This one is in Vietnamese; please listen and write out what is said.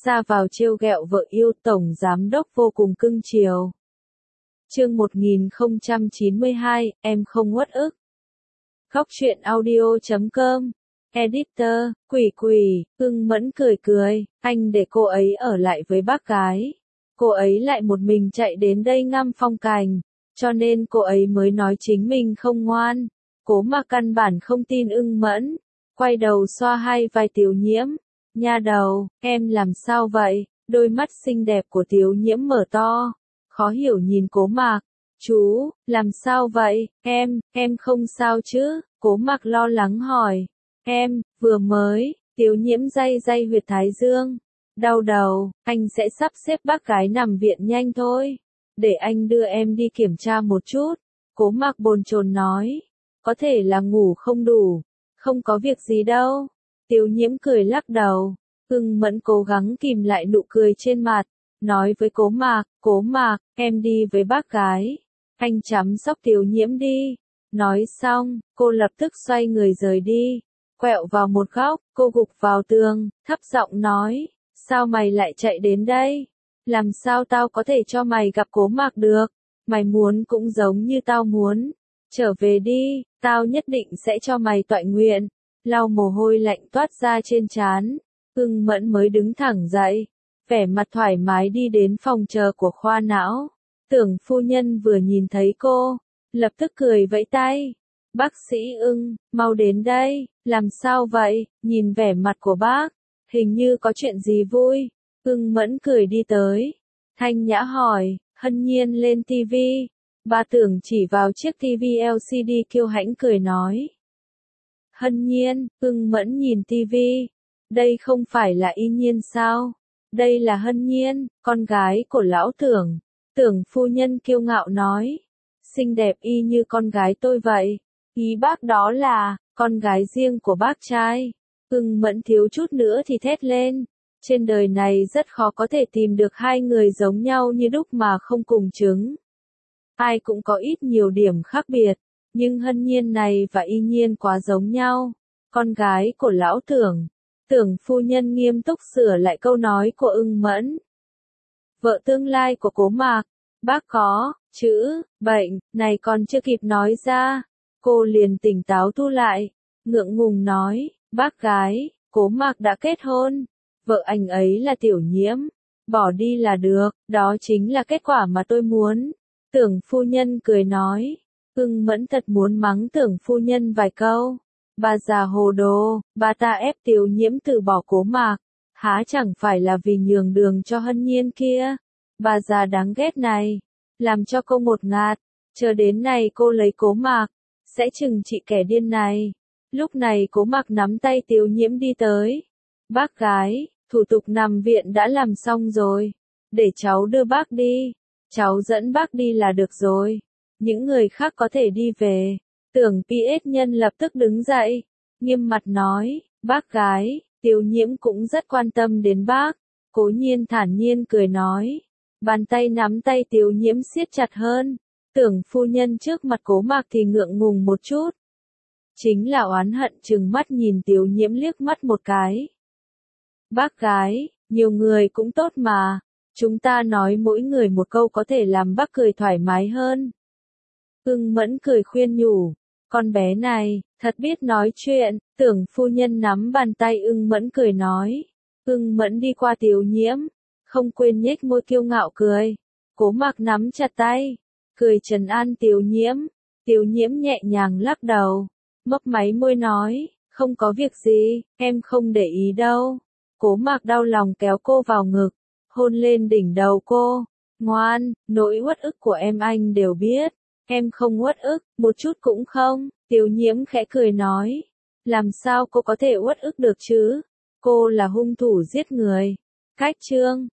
ra vào trêu ghẹo vợ yêu, tổng giám đốc vô cùng cưng chiều. Chương 1092, em không uất ức. Góc truyện audio.com. Editor, Quỷ, Ưng Mẫn cười, anh để cô ấy ở lại với bác gái. Cô ấy lại một mình chạy đến đây ngắm phong cảnh, cho nên cô ấy mới nói chính mình không ngoan. Cố mà căn bản không tin Ưng Mẫn, quay đầu xoa hai vai Tiểu Nhiễm. Nha đầu, em làm sao vậy? Đôi mắt xinh đẹp của Tiểu Nhiễm mở to, khó hiểu nhìn Cố Mạc. Chú, làm sao vậy? Em không sao chứ? Cố Mạc lo lắng hỏi. Em, vừa mới, Tiểu Nhiễm day huyệt thái dương. Đau đầu, anh sẽ sắp xếp bác gái nằm viện nhanh thôi. Để anh đưa em đi kiểm tra một chút. Cố Mạc bồn chồn nói. Có thể là ngủ không đủ. Không có việc gì đâu. Tiểu Nhiễm cười lắc đầu. Ưng Mẫn cố gắng kìm lại nụ cười trên mặt. Nói với Cố Mạc, em đi với bác gái. Anh chăm sóc Tiểu Nhiễm đi. Nói xong, cô lập tức xoay người rời đi. Quẹo vào một góc, cô gục vào tường, thấp giọng nói. Sao mày lại chạy đến đây? Làm sao tao có thể cho mày gặp Cố Mạc được? Mày muốn cũng giống như tao muốn. Trở về đi, tao nhất định sẽ cho mày toại nguyện. Lau mồ hôi lạnh toát ra trên trán. Ưng Mẫn mới đứng thẳng dậy. Vẻ mặt thoải mái đi đến phòng chờ của khoa não. Tưởng phu nhân vừa nhìn thấy cô, lập tức cười vẫy tay. Bác sĩ Ưng, mau đến đây. Làm sao vậy? Nhìn vẻ mặt của bác, hình như có chuyện gì vui. Ưng Mẫn cười đi tới. Thanh nhã hỏi, Hân Nhiên lên tivi. Bà Tưởng chỉ vào chiếc tivi LCD kiêu hãnh cười nói. Hân Nhiên, Ưng Mẫn nhìn tivi. Đây không phải là Y Nhiên sao? Đây là Hân Nhiên, con gái của lão Tưởng. Tưởng phu nhân kiêu ngạo nói. Xinh đẹp y như con gái tôi vậy. Ý bác đó là, con gái riêng của bác trai. Ưng Mẫn thiếu chút nữa thì thét lên. Trên đời này rất khó có thể tìm được hai người giống nhau như đúc mà không cùng chứng. Ai cũng có ít nhiều điểm khác biệt, nhưng Hân Nhiên này và Y Nhiên quá giống nhau. Con gái của lão Tưởng. Tưởng phu nhân nghiêm túc sửa lại câu nói của Ưng Mẫn. Vợ tương lai của Cố Mạc. Bác có, chữ, bệnh, này còn chưa kịp nói ra. Cô liền tỉnh táo thu lại. Ngượng ngùng nói, bác gái, Cố Mạc đã kết hôn. Vợ anh ấy là Tiểu Nhiễm. Bỏ đi là được, đó chính là kết quả mà tôi muốn. Tưởng phu nhân cười nói. Ưng Mẫn thật muốn mắng tưởng phu nhân vài câu. Bà già hồ đồ, bà ta ép Tiểu Nhiễm từ bỏ Cố Mạc. Há chẳng phải là vì nhường đường cho Hân Nhiên kia. Bà già đáng ghét này. Làm cho cô ngột ngạt. Chờ đến này cô lấy Cố Mạc. Sẽ trừng trị kẻ điên này. Lúc này Cố Mạc nắm tay Tiểu Nhiễm đi tới. Bác gái, thủ tục nằm viện đã làm xong rồi. Để cháu đưa bác đi. Cháu dẫn bác đi là được rồi. Những người khác có thể đi về. Tưởng PS Nhân lập tức đứng dậy. Nghiêm mặt nói, bác gái, Tiểu Nhiễm cũng rất quan tâm đến bác. Cố Nhiên thản nhiên cười nói. Bàn tay nắm tay Tiểu Nhiễm siết chặt hơn. Tưởng phu nhân trước mặt Cố Mạc thì ngượng ngùng một chút. Chính là oán hận trừng mắt nhìn Tiểu Nhiễm liếc mắt một cái. Bác gái, nhiều người cũng tốt mà. Chúng ta nói mỗi người một câu có thể làm bác cười thoải mái hơn. Ưng Mẫn cười khuyên nhủ. Con bé này, thật biết nói chuyện. Tưởng phu nhân nắm bàn tay Ưng Mẫn cười nói. Ưng Mẫn đi qua Tiểu Nhiễm. Không quên nhếch môi kiêu ngạo cười. Cố Mạc nắm chặt tay. Cười trấn an Tiểu Nhiễm. Tiểu Nhiễm nhẹ nhàng lắc đầu. Mấp máy môi nói. Không có việc gì, em không để ý đâu. Cố Mạc đau lòng kéo cô vào ngực. Hôn lên đỉnh đầu cô. Ngoan, nỗi uất ức của em anh đều biết. Em không uất ức, một chút cũng không. Tiểu Nhiễm khẽ cười nói. Làm sao cô có thể uất ức được chứ? Cô là hung thủ giết người. Cách chương.